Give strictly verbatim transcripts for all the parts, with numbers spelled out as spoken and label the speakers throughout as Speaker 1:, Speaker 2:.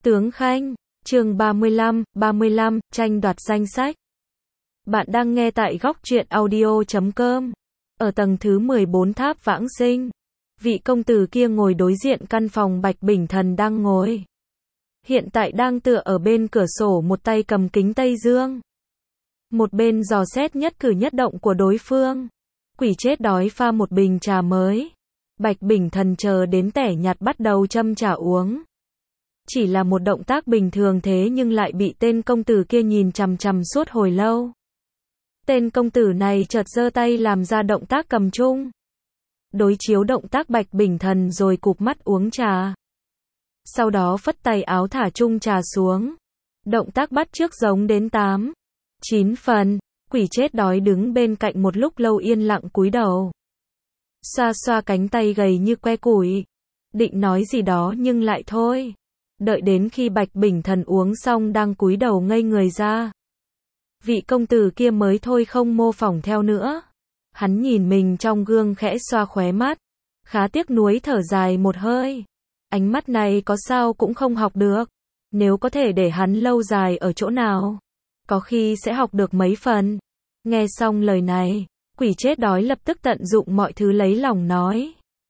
Speaker 1: Tướng Khanh, chương ba mươi lăm, ba mươi lăm, tranh đoạt danh sách. Bạn đang nghe tại góc truyện audio chấm com. Ở tầng thứ mười bốn tháp Vãng Sinh, vị công tử kia ngồi đối diện căn phòng Bạch Bình Thần đang ngồi. Hiện tại đang tựa ở bên cửa sổ, một tay cầm kính Tây Dương, một bên dò xét nhất cử nhất động của đối phương. Quỷ chết đói pha một bình trà mới. Bạch Bình Thần chờ đến tẻ nhạt bắt đầu châm trà uống. Chỉ là một động tác bình thường thế nhưng lại bị tên công tử kia nhìn chằm chằm suốt hồi lâu. Tên công tử này chợt giơ tay làm ra động tác cầm chung. Đối chiếu động tác Bạch Bình Thần rồi cụp mắt uống trà. Sau đó phất tay áo thả chung trà xuống. Động tác bắt chước giống đến tám, chín phần. Quỷ chết đói đứng bên cạnh một lúc lâu yên lặng cúi đầu. Xoa xoa cánh tay gầy như que củi. Định nói gì đó nhưng lại thôi. Đợi đến khi Bạch Bình Thần uống xong đang cúi đầu ngây người ra. Vị công tử kia mới thôi không mô phỏng theo nữa. Hắn nhìn mình trong gương khẽ xoa khóe mắt. Khá tiếc nuối thở dài một hơi. Ánh mắt này có sao cũng không học được. Nếu có thể để hắn lâu dài ở chỗ nào, có khi sẽ học được mấy phần. Nghe xong lời này, quỷ chết đói lập tức tận dụng mọi thứ lấy lòng nói.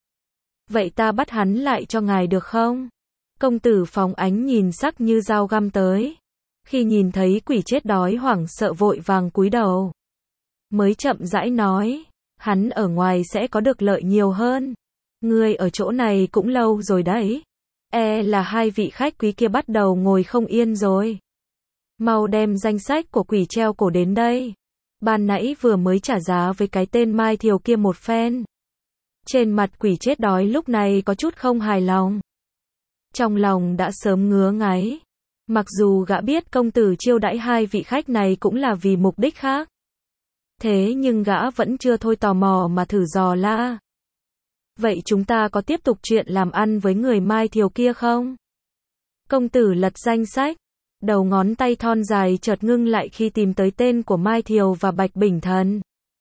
Speaker 1: Vậy ta bắt hắn lại cho ngài được không? Công tử phóng ánh nhìn sắc như dao găm tới. Khi nhìn thấy quỷ chết đói hoảng sợ vội vàng cúi đầu. Mới chậm rãi nói, hắn ở ngoài sẽ có được lợi nhiều hơn. Ngươi ở chỗ này cũng lâu rồi đấy. E là hai vị khách quý kia bắt đầu ngồi không yên rồi. Mau đem danh sách của quỷ treo cổ đến đây. Ban nãy vừa mới trả giá với cái tên Mai Thiều kia một phen. Trên mặt quỷ chết đói lúc này có chút không hài lòng. Trong lòng đã sớm ngứa ngáy. Mặc dù gã biết công tử chiêu đãi hai vị khách này cũng là vì mục đích khác. Thế nhưng gã vẫn chưa thôi tò mò mà thử dò la. Vậy chúng ta có tiếp tục chuyện làm ăn với người Mai Thiều kia không? Công tử lật danh sách. Đầu ngón tay thon dài chợt ngưng lại khi tìm tới tên của Mai Thiều và Bạch Bình Thần.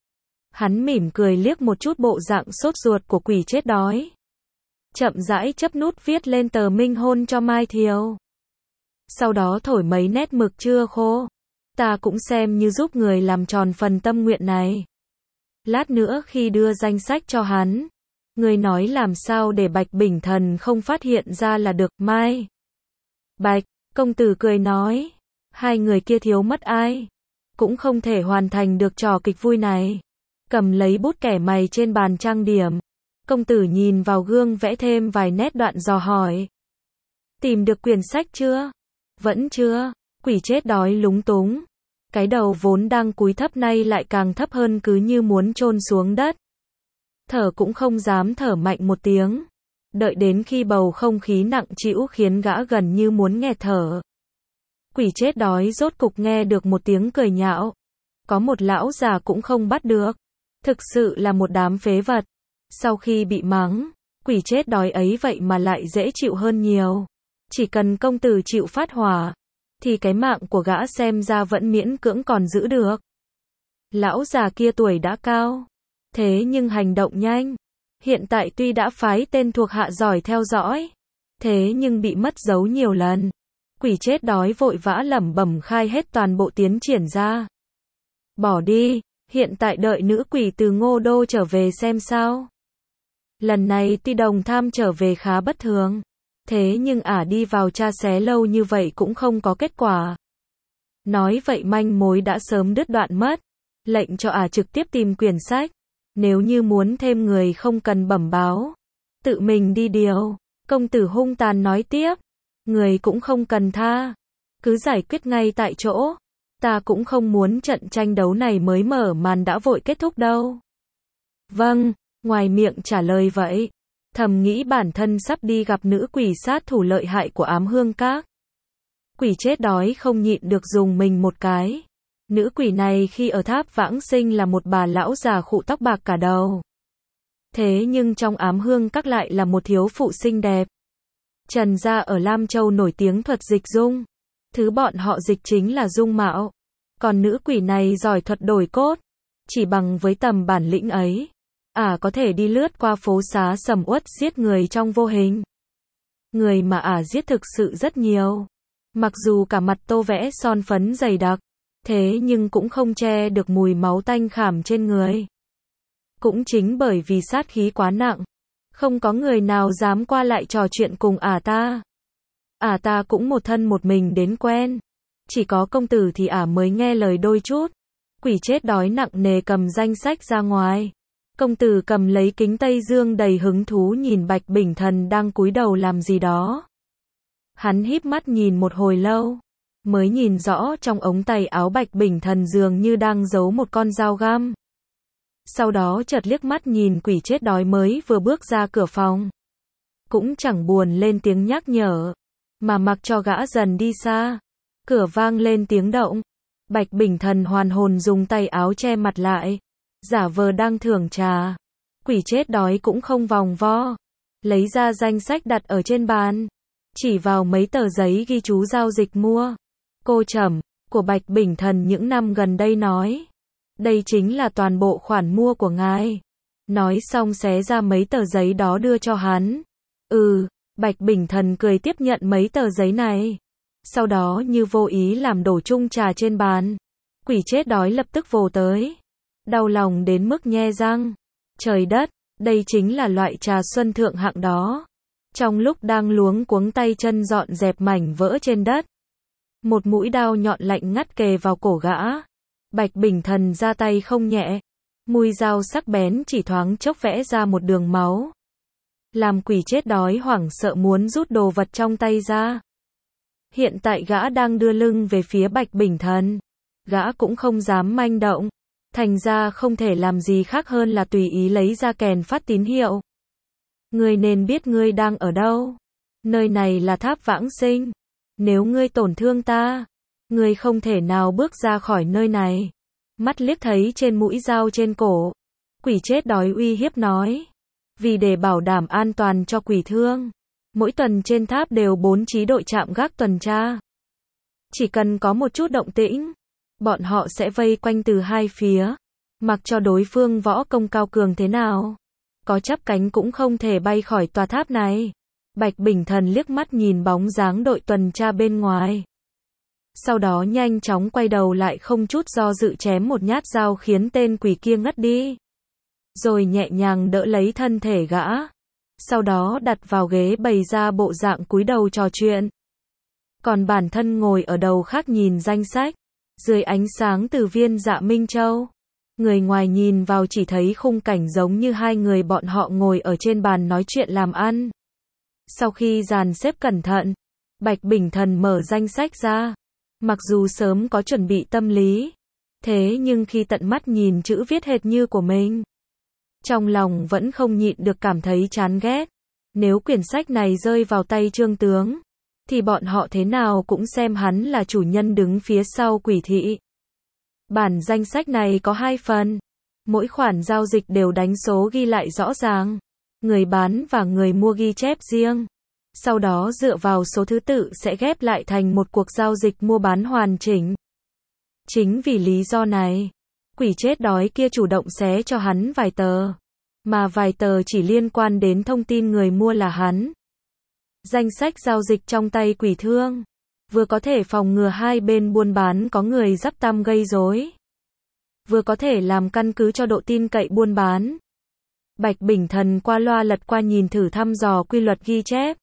Speaker 1: Hắn mỉm cười liếc một chút bộ dạng sốt ruột của quỷ chết đói. Chậm rãi chấp nút viết lên tờ minh hôn cho Mai Thiều. Sau đó thổi mấy nét mực chưa khô. Ta cũng xem như giúp người làm tròn phần tâm nguyện này. Lát nữa khi đưa danh sách cho hắn, người nói làm sao để Bạch Bình Thần không phát hiện ra là được. Mai Bạch, công tử cười nói, hai người kia thiếu mất ai cũng không thể hoàn thành được trò kịch vui này. Cầm lấy bút kẻ mày trên bàn trang điểm. Công tử nhìn vào gương vẽ thêm vài nét đoạn dò hỏi. Tìm được quyển sách chưa? Vẫn chưa. Quỷ chết đói lúng túng. Cái đầu vốn đang cúi thấp nay lại càng thấp hơn, cứ như muốn chôn xuống đất. Thở cũng không dám thở mạnh một tiếng. Đợi đến khi bầu không khí nặng trĩu khiến gã gần như muốn nghẹt thở. Quỷ chết đói rốt cục nghe được một tiếng cười nhạo. Có một lão già cũng không bắt được. Thực sự là một đám phế vật. Sau khi bị mắng, quỷ chết đói ấy vậy mà lại dễ chịu hơn nhiều. Chỉ cần công tử chịu phát hỏa, thì cái mạng của gã xem ra vẫn miễn cưỡng còn giữ được. Lão già kia tuổi đã cao, thế nhưng hành động nhanh. Hiện tại tuy đã phái tên thuộc hạ giỏi theo dõi, thế nhưng bị mất dấu nhiều lần. Quỷ chết đói vội vã lẩm bẩm khai hết toàn bộ tiến triển ra. Bỏ đi, hiện tại đợi nữ quỷ từ Ngô Đô trở về xem sao. Lần này tuy Đồng Tham trở về khá bất thường, thế nhưng ả đi vào tra xé lâu như vậy cũng không có kết quả. Nói vậy manh mối đã sớm đứt đoạn mất. Lệnh cho ả trực tiếp tìm quyển sách. Nếu như muốn thêm người không cần bẩm báo, tự mình đi điều. Công tử hung tàn nói tiếp. Người cũng không cần tha, cứ giải quyết ngay tại chỗ. Ta cũng không muốn trận tranh đấu này mới mở màn đã vội kết thúc đâu. Vâng, ngoài miệng trả lời vậy. Thầm nghĩ bản thân sắp đi gặp nữ quỷ sát thủ lợi hại của Ám Hương Các. Quỷ chết đói không nhịn được dùng mình một cái. Nữ quỷ này khi ở tháp Vãng Sinh là một bà lão già khụ tóc bạc cả đầu. Thế nhưng trong Ám Hương Các lại là một thiếu phụ xinh đẹp. Trần gia ở Lam Châu nổi tiếng thuật dịch dung. Thứ bọn họ dịch chính là dung mạo. Còn nữ quỷ này giỏi thuật đổi cốt. Chỉ bằng với tầm bản lĩnh ấy, ả à có thể đi lướt qua phố xá sầm uất giết người trong vô hình. Người mà ả giết thực sự rất nhiều. Mặc dù cả mặt tô vẽ son phấn dày đặc, thế nhưng cũng không che được mùi máu tanh khảm trên người. Cũng chính bởi vì sát khí quá nặng, không có người nào dám qua lại trò chuyện cùng ả ta. Ả ta cũng một thân một mình đến quen. Chỉ có công tử thì ả mới nghe lời đôi chút. Quỷ chết đói nặng nề cầm danh sách ra ngoài. Công tử cầm lấy kính Tây Dương đầy hứng thú nhìn Bạch Bình Thần đang cúi đầu làm gì đó. Hắn híp mắt nhìn một hồi lâu, mới nhìn rõ trong ống tay áo Bạch Bình Thần dường như đang giấu một con dao găm. Sau đó chợt liếc mắt nhìn quỷ chết đói mới vừa bước ra cửa phòng. Cũng chẳng buồn lên tiếng nhắc nhở, mà mặc cho gã dần đi xa. Cửa vang lên tiếng động. Bạch Bình Thần hoàn hồn dùng tay áo che mặt lại, giả vờ đang thưởng trà. Quỷ chết đói cũng không vòng vo, lấy ra danh sách đặt ở trên bàn, chỉ vào mấy tờ giấy ghi chú giao dịch mua. Cô Trầm, của Bạch Bình Thần những năm gần đây nói. Đây chính là toàn bộ khoản mua của ngài. Nói xong xé ra mấy tờ giấy đó đưa cho hắn. Ừ, Bạch Bình Thần cười tiếp nhận mấy tờ giấy này. Sau đó như vô ý làm đổ chung trà trên bàn. Quỷ chết đói lập tức vồ tới. Đau lòng đến mức nhe răng. Trời đất, đây chính là loại trà xuân thượng hạng đó. Trong lúc đang luống cuống tay chân dọn dẹp mảnh vỡ trên đất, một mũi đao nhọn lạnh ngắt kề vào cổ gã. Bạch Bình Thần ra tay không nhẹ. Mũi dao sắc bén chỉ thoáng chốc vẽ ra một đường máu. Làm quỷ chết đói hoảng sợ muốn rút đồ vật trong tay ra. Hiện tại gã đang đưa lưng về phía Bạch Bình Thần. Gã cũng không dám manh động. Thành ra không thể làm gì khác hơn là tùy ý lấy ra kèn phát tín hiệu. Ngươi nên biết ngươi đang ở đâu. Nơi này là tháp vãng sinh. Nếu ngươi tổn thương ta, ngươi không thể nào bước ra khỏi nơi này. Mắt liếc thấy trên mũi dao trên cổ. Quỷ chết đói uy hiếp nói. Vì để bảo đảm an toàn cho quỷ thương, mỗi tuần trên tháp đều bố trí đội trạm gác tuần tra. Chỉ cần có một chút động tĩnh, bọn họ sẽ vây quanh từ hai phía. Mặc cho đối phương võ công cao cường thế nào, có chắp cánh cũng không thể bay khỏi tòa tháp này. Bạch Bình Thần liếc mắt nhìn bóng dáng đội tuần tra bên ngoài. Sau đó nhanh chóng quay đầu lại không chút do dự chém một nhát dao khiến tên quỷ kia ngất đi. Rồi nhẹ nhàng đỡ lấy thân thể gã. Sau đó đặt vào ghế bày ra bộ dạng cúi đầu trò chuyện. Còn bản thân ngồi ở đầu khác nhìn danh sách. Dưới ánh sáng từ viên Dạ Minh Châu, người ngoài nhìn vào chỉ thấy khung cảnh giống như hai người bọn họ ngồi ở trên bàn nói chuyện làm ăn. Sau khi dàn xếp cẩn thận, Bạch Bình Thần mở danh sách ra. Mặc dù sớm có chuẩn bị tâm lý, thế nhưng khi tận mắt nhìn chữ viết hệt như của mình, trong lòng vẫn không nhịn được cảm thấy chán ghét. Nếu quyển sách này rơi vào tay Trương Tướng, thì bọn họ thế nào cũng xem hắn là chủ nhân đứng phía sau quỷ thị. Bản danh sách này có hai phần. Mỗi khoản giao dịch đều đánh số ghi lại rõ ràng. Người bán và người mua ghi chép riêng. Sau đó dựa vào số thứ tự sẽ ghép lại thành một cuộc giao dịch mua bán hoàn chỉnh. Chính vì lý do này, quỷ chết đói kia chủ động xé cho hắn vài tờ. Mà vài tờ chỉ liên quan đến thông tin người mua là hắn. Danh sách giao dịch trong tay quỷ thương, vừa có thể phòng ngừa hai bên buôn bán có người dắp tăm gây rối, vừa có thể làm căn cứ cho độ tin cậy buôn bán. Bạch Bình Thần qua loa lật qua nhìn thử thăm dò quy luật ghi chép.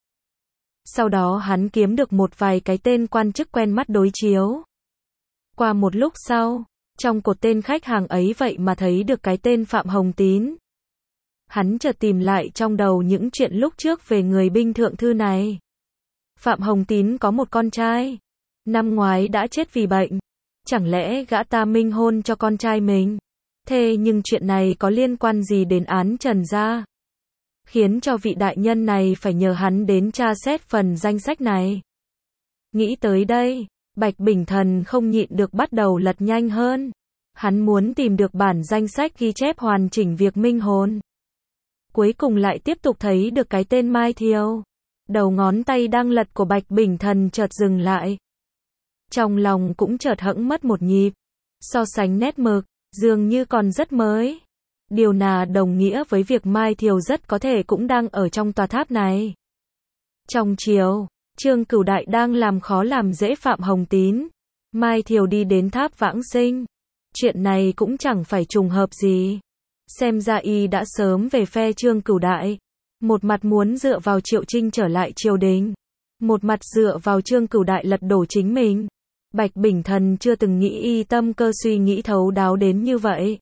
Speaker 1: Sau đó hắn kiếm được một vài cái tên quan chức quen mắt đối chiếu. Qua một lúc sau, trong cột tên khách hàng ấy vậy mà thấy được cái tên Phạm Hồng Tín. Hắn chợt tìm lại trong đầu những chuyện lúc trước về người binh thượng thư này. Phạm Hồng Tín có một con trai, năm ngoái đã chết vì bệnh. Chẳng lẽ gã ta minh hôn cho con trai mình? Thế nhưng chuyện này có liên quan gì đến án Trần gia? Khiến cho vị đại nhân này phải nhờ hắn đến tra xét phần danh sách này. Nghĩ tới đây, Bạch Bình Thần không nhịn được bắt đầu lật nhanh hơn. Hắn muốn tìm được bản danh sách ghi chép hoàn chỉnh việc minh hôn. Cuối cùng lại tiếp tục thấy được cái tên Mai Thiều. Đầu ngón tay đang lật của Bạch Bình Thần chợt dừng lại. Trong lòng cũng chợt hẫng mất một nhịp. So sánh nét mực, dường như còn rất mới. Điều nào đồng nghĩa với việc Mai Thiều rất có thể cũng đang ở trong tòa tháp này. Trong chiều, Trương Cửu Đại đang làm khó làm dễ Phạm Hồng Tín. Mai Thiều đi đến tháp vãng sinh. Chuyện này cũng chẳng phải trùng hợp gì. Xem ra y đã sớm về phe Trương Cửu Đại. Một mặt muốn dựa vào Triệu Trinh trở lại triều đình. Một mặt dựa vào Trương Cửu Đại lật đổ chính mình. Bạch Bình Thần chưa từng nghĩ y tâm cơ suy nghĩ thấu đáo đến như vậy.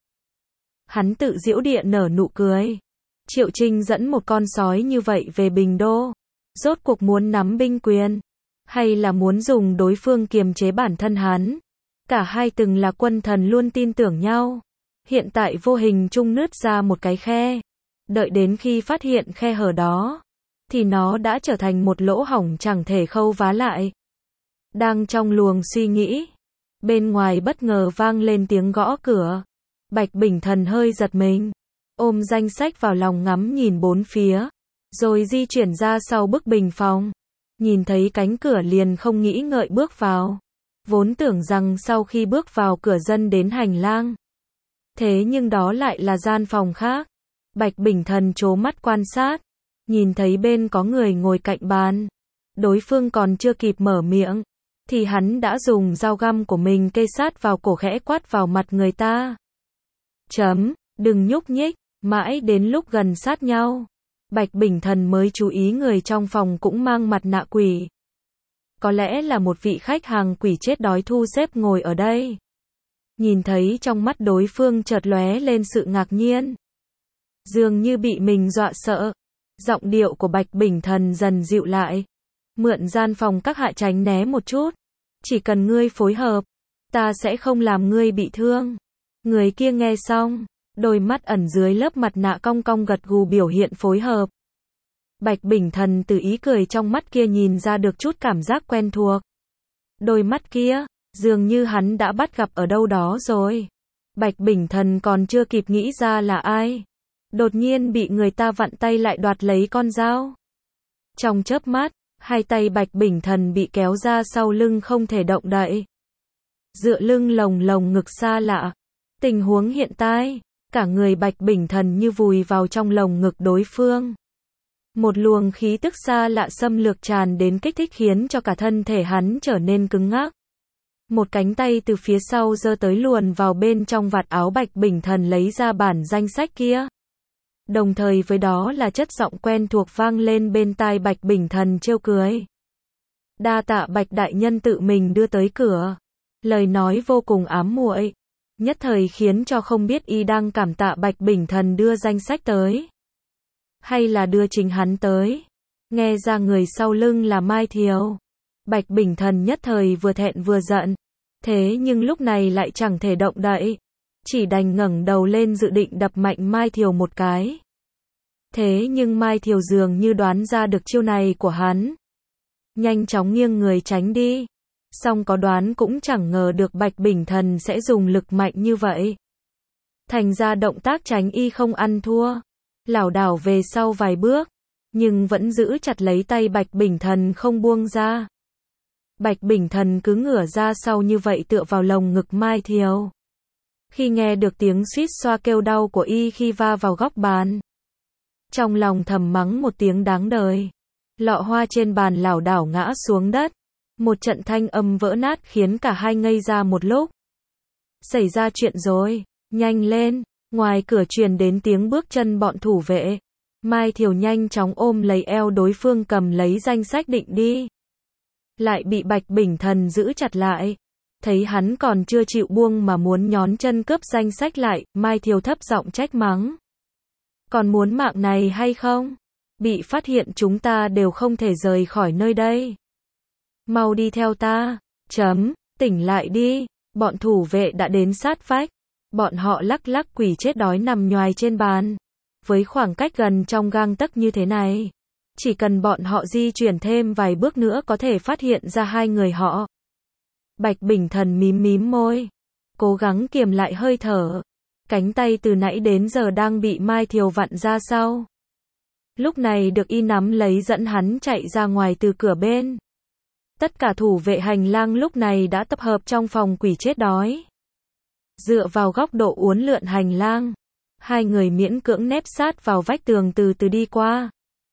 Speaker 1: Hắn tự giễu địa nở nụ cười. Triệu Trinh dẫn một con sói như vậy về Bình Đô. Rốt cuộc muốn nắm binh quyền. Hay là muốn dùng đối phương kiềm chế bản thân hắn. Cả hai từng là quân thần luôn tin tưởng nhau. Hiện tại vô hình chung nứt ra một cái khe. Đợi đến khi phát hiện khe hở đó. Thì nó đã trở thành một lỗ hổng chẳng thể khâu vá lại. Đang trong luồng suy nghĩ. Bên ngoài bất ngờ vang lên tiếng gõ cửa. Bạch Bình Thần hơi giật mình. Ôm danh sách vào lòng ngắm nhìn bốn phía. Rồi di chuyển ra sau bức bình phòng. Nhìn thấy cánh cửa liền không nghĩ ngợi bước vào. Vốn tưởng rằng sau khi bước vào cửa dân đến hành lang. Thế nhưng đó lại là gian phòng khác. Bạch Bình Thần trố mắt quan sát. Nhìn thấy bên có người ngồi cạnh bàn. Đối phương còn chưa kịp mở miệng. Thì hắn đã dùng dao găm của mình kê sát vào cổ khẽ quát vào mặt người ta. Chấm, đừng nhúc nhích. Mãi đến lúc gần sát nhau. Bạch Bình Thần mới chú ý người trong phòng cũng mang mặt nạ quỷ. Có lẽ là một vị khách hàng quỷ chết đói thu xếp ngồi ở đây. Nhìn thấy trong mắt đối phương chợt lóe lên sự ngạc nhiên. Dường như bị mình dọa sợ. Giọng điệu của Bạch Bình Thần dần dịu lại. Mượn gian phòng các hạ tránh né một chút. Chỉ cần ngươi phối hợp. Ta sẽ không làm ngươi bị thương. Người kia nghe xong. Đôi mắt ẩn dưới lớp mặt nạ cong cong gật gù biểu hiện phối hợp. Bạch Bình Thần từ ý cười trong mắt kia nhìn ra được chút cảm giác quen thuộc. Đôi mắt kia, dường như hắn đã bắt gặp ở đâu đó rồi. Bạch Bình Thần còn chưa kịp nghĩ ra là ai. Đột nhiên bị người ta vặn tay lại đoạt lấy con dao. Trong chớp mắt, hai tay Bạch Bình Thần bị kéo ra sau lưng không thể động đậy. Dựa lưng lồng lồng ngực xa lạ. Tình huống hiện tại. Cả người Bạch Bình Thần như vùi vào trong lồng ngực đối phương. Một luồng khí tức xa lạ xâm lược tràn đến kích thích khiến cho cả thân thể hắn trở nên cứng ngắc. Một cánh tay từ phía sau giơ tới luồn vào bên trong vạt áo Bạch Bình Thần lấy ra bản danh sách kia. Đồng thời với đó là chất giọng quen thuộc vang lên bên tai Bạch Bình Thần trêu cười. Đa tạ Bạch đại nhân tự mình đưa tới cửa. Lời nói vô cùng ám muội. Nhất thời khiến cho không biết y đang cảm tạ Bạch Bình Thần đưa danh sách tới. Hay là đưa chính hắn tới. Nghe ra người sau lưng là Mai Thiều. Bạch Bình Thần nhất thời vừa thẹn vừa giận. Thế nhưng lúc này lại chẳng thể động đậy. Chỉ đành ngẩng đầu lên dự định đập mạnh Mai Thiều một cái. Thế nhưng Mai Thiều dường như đoán ra được chiêu này của hắn. Nhanh chóng nghiêng người tránh đi. Song có đoán cũng chẳng ngờ được Bạch Bình Thần sẽ dùng lực mạnh như vậy. Thành ra động tác tránh y không ăn thua. Lảo đảo về sau vài bước. Nhưng vẫn giữ chặt lấy tay Bạch Bình Thần không buông ra. Bạch Bình Thần cứ ngửa ra sau như vậy tựa vào lồng ngực Mai Thiều. Khi nghe được tiếng suýt xoa kêu đau của y khi va vào góc bàn. Trong lòng thầm mắng một tiếng đáng đời. Lọ hoa trên bàn lảo đảo ngã xuống đất. Một trận thanh âm vỡ nát khiến cả hai ngây ra một lúc. Xảy ra chuyện rồi, nhanh lên, ngoài cửa truyền đến tiếng bước chân bọn thủ vệ. Mai Thiều nhanh chóng ôm lấy eo đối phương cầm lấy danh sách định đi. Lại bị Bạch Bình Thần giữ chặt lại. Thấy hắn còn chưa chịu buông mà muốn nhón chân cướp danh sách lại, Mai Thiều thấp giọng trách mắng. Còn muốn mạng này hay không? Bị phát hiện chúng ta đều không thể rời khỏi nơi đây. Mau đi theo ta. Chấm, tỉnh lại đi. Bọn thủ vệ đã đến sát vách. Bọn họ lắc lắc quỷ chết đói nằm nhoài trên bàn. Với khoảng cách gần trong gang tấc như thế này. Chỉ cần bọn họ di chuyển thêm vài bước nữa có thể phát hiện ra hai người họ. Bạch Bình Thần mím mím môi. Cố gắng kiềm lại hơi thở. Cánh tay từ nãy đến giờ đang bị Mai Thiều vặn ra sau. Lúc này được y nắm lấy dẫn hắn chạy ra ngoài từ cửa bên. Tất cả thủ vệ hành lang lúc này đã tập hợp trong phòng quỷ chết đói. Dựa vào góc độ uốn lượn hành lang. Hai người miễn cưỡng nép sát vào vách tường từ từ đi qua.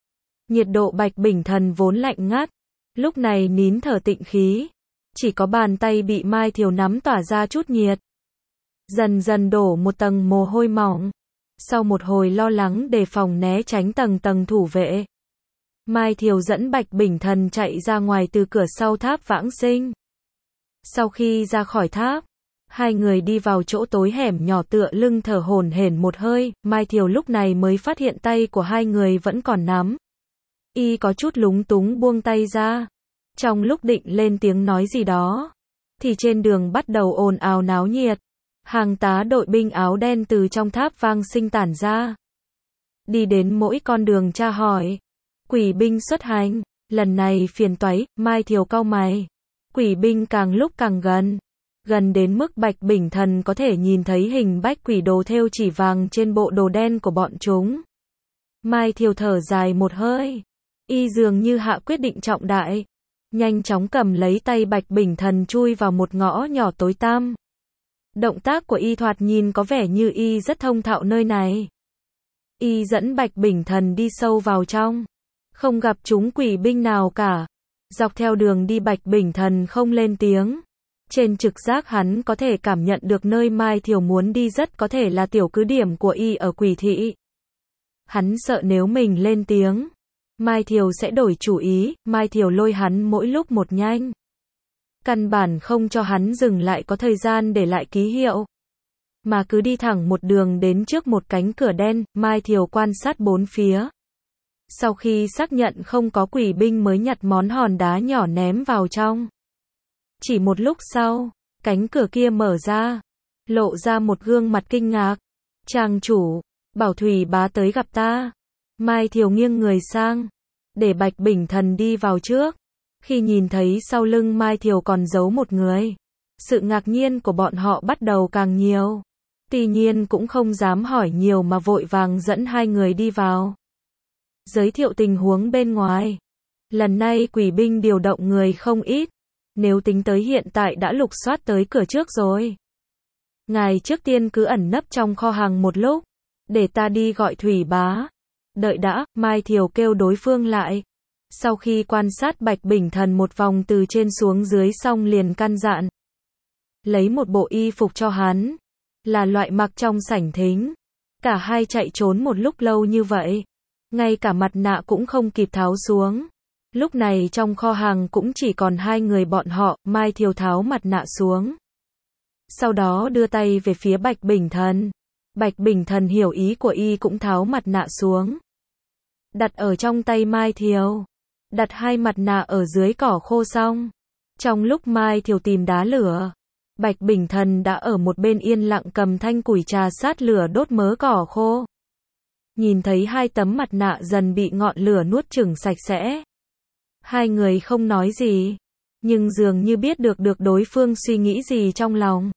Speaker 1: Nhiệt độ Bạch Bình Thần vốn lạnh ngắt, lúc này nín thở tịnh khí. Chỉ có bàn tay bị Mai Thiều nắm tỏa ra chút nhiệt. Dần dần đổ một tầng mồ hôi mỏng. Sau một hồi lo lắng đề phòng né tránh tầng tầng thủ vệ, Mai Thiều dẫn Bạch Bình Thần chạy ra ngoài từ cửa sau tháp vãng sinh. Sau khi ra khỏi tháp, hai người đi vào chỗ tối hẻm nhỏ tựa lưng thở hổn hển một hơi, Mai Thiều lúc này mới phát hiện tay của hai người vẫn còn nắm. Y có chút lúng túng buông tay ra. Trong lúc định lên tiếng nói gì đó, thì trên đường bắt đầu ồn ào náo nhiệt. Hàng tá đội binh áo đen từ trong tháp vang sinh tản ra. Đi đến mỗi con đường tra hỏi. Quỷ binh xuất hành, lần này phiền toái, Mai Thiều cau mày. Quỷ binh càng lúc càng gần. Gần đến mức Bạch Bình Thần có thể nhìn thấy hình bách quỷ đồ thêu chỉ vàng trên bộ đồ đen của bọn chúng. Mai Thiều thở dài một hơi. Y dường như hạ quyết định trọng đại. Nhanh chóng cầm lấy tay Bạch Bình Thần chui vào một ngõ nhỏ tối tăm. Động tác của Y thoạt nhìn có vẻ như Y rất thông thạo nơi này. Y dẫn Bạch Bình Thần đi sâu vào trong. Không gặp chúng quỷ binh nào cả. Dọc theo đường đi Bạch Bình Thần không lên tiếng. Trên trực giác hắn có thể cảm nhận được nơi Mai Thiều muốn đi rất có thể là tiểu cứ điểm của Y ở quỷ thị. Hắn sợ nếu mình lên tiếng, Mai Thiều sẽ đổi chủ ý, Mai Thiều lôi hắn mỗi lúc một nhanh. Căn bản không cho hắn dừng lại có thời gian để lại ký hiệu. Mà cứ đi thẳng một đường đến trước một cánh cửa đen, Mai Thiều quan sát bốn phía. Sau khi xác nhận không có quỷ binh mới nhặt món hòn đá nhỏ ném vào trong. Chỉ một lúc sau, cánh cửa kia mở ra, lộ ra một gương mặt kinh ngạc. Trang chủ, bảo Thủy bá tới gặp ta. Mai Thiều nghiêng người sang, để Bạch Bình Thần đi vào trước. Khi nhìn thấy sau lưng Mai Thiều còn giấu một người, sự ngạc nhiên của bọn họ bắt đầu càng nhiều. Tuy nhiên cũng không dám hỏi nhiều mà vội vàng dẫn hai người đi vào. Giới thiệu tình huống bên ngoài. Lần này quỷ binh điều động người không ít. Nếu tính tới hiện tại đã lục soát tới cửa trước rồi. Ngài trước tiên cứ ẩn nấp trong kho hàng một lúc, để ta đi gọi Thủy bá. Đợi đã, Mai Thiều kêu đối phương lại. Sau khi quan sát Bạch Bình Thần một vòng từ trên xuống dưới xong liền căn dặn. Lấy một bộ y phục cho hắn. Là loại mặc trong sảnh thính. Cả hai chạy trốn một lúc lâu như vậy. Ngay cả mặt nạ cũng không kịp tháo xuống. Lúc này trong kho hàng cũng chỉ còn hai người bọn họ, Mai Thiều tháo mặt nạ xuống. Sau đó đưa tay về phía Bạch Bình Thần. Bạch Bình Thần hiểu ý của y cũng tháo mặt nạ xuống. Đặt ở trong tay Mai Thiều. Đặt hai mặt nạ ở dưới cỏ khô xong. Trong lúc Mai Thiều tìm đá lửa, Bạch Bình Thần đã ở một bên yên lặng cầm thanh củi trà sát lửa đốt mớ cỏ khô. Nhìn thấy hai tấm mặt nạ dần bị ngọn lửa nuốt chửng sạch sẽ. Hai người không nói gì, nhưng dường như biết được được đối phương suy nghĩ gì trong lòng.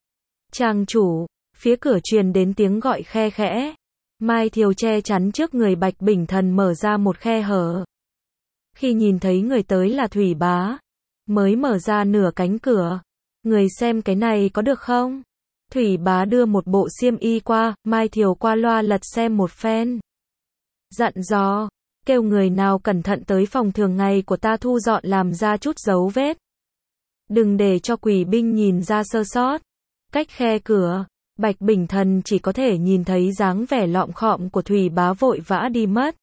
Speaker 1: Trang chủ, phía cửa truyền đến tiếng gọi khe khẽ. Mai Thiều che chắn trước người Bạch Bình Thần mở ra một khe hở. Khi nhìn thấy người tới là Thủy bá, mới mở ra nửa cánh cửa. Người xem cái này có được không? Thủy bá đưa một bộ xiêm y qua, Mai Thiều qua loa lật xem một phen. Dặn dò, kêu người nào cẩn thận tới phòng thường ngày của ta thu dọn làm ra chút dấu vết. Đừng để cho quỷ binh nhìn ra sơ sót. Cách khe cửa, Bạch Bình Thần chỉ có thể nhìn thấy dáng vẻ lọm khọm của Thủy bá vội vã đi mất.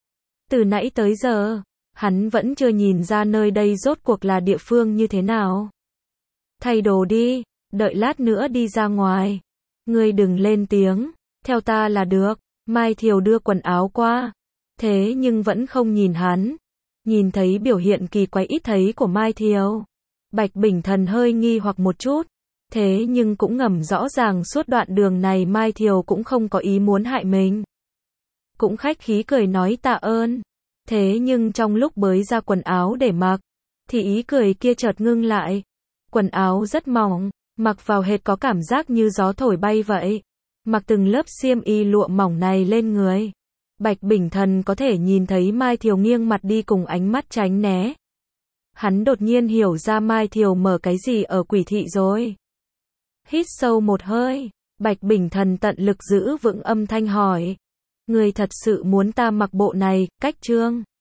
Speaker 1: Từ nãy tới giờ, hắn vẫn chưa nhìn ra nơi đây rốt cuộc là địa phương như thế nào. Thay đồ đi, đợi lát nữa đi ra ngoài. Ngươi đừng lên tiếng, theo ta là được. Mai Thiều đưa quần áo qua, thế nhưng vẫn không nhìn hắn. Nhìn thấy biểu hiện kỳ quái ít thấy của Mai Thiều, Bạch Bình Thần hơi nghi hoặc một chút. Thế nhưng cũng ngầm rõ ràng suốt đoạn đường này Mai Thiều cũng không có ý muốn hại mình. Cũng khách khí cười nói tạ ơn. Thế nhưng trong lúc bới ra quần áo để mặc, thì ý cười kia chợt ngưng lại. Quần áo rất mỏng, mặc vào hệt có cảm giác như gió thổi bay vậy. Mặc từng lớp xiêm y lụa mỏng này lên người, Bạch Bình Thần có thể nhìn thấy Mai Thiều nghiêng mặt đi cùng ánh mắt tránh né. Hắn đột nhiên hiểu ra Mai Thiều mở cái gì ở quỷ thị rồi. Hít sâu một hơi, Bạch Bình Thần tận lực giữ vững âm thanh hỏi. Người thật sự muốn ta mặc bộ này, cách trương?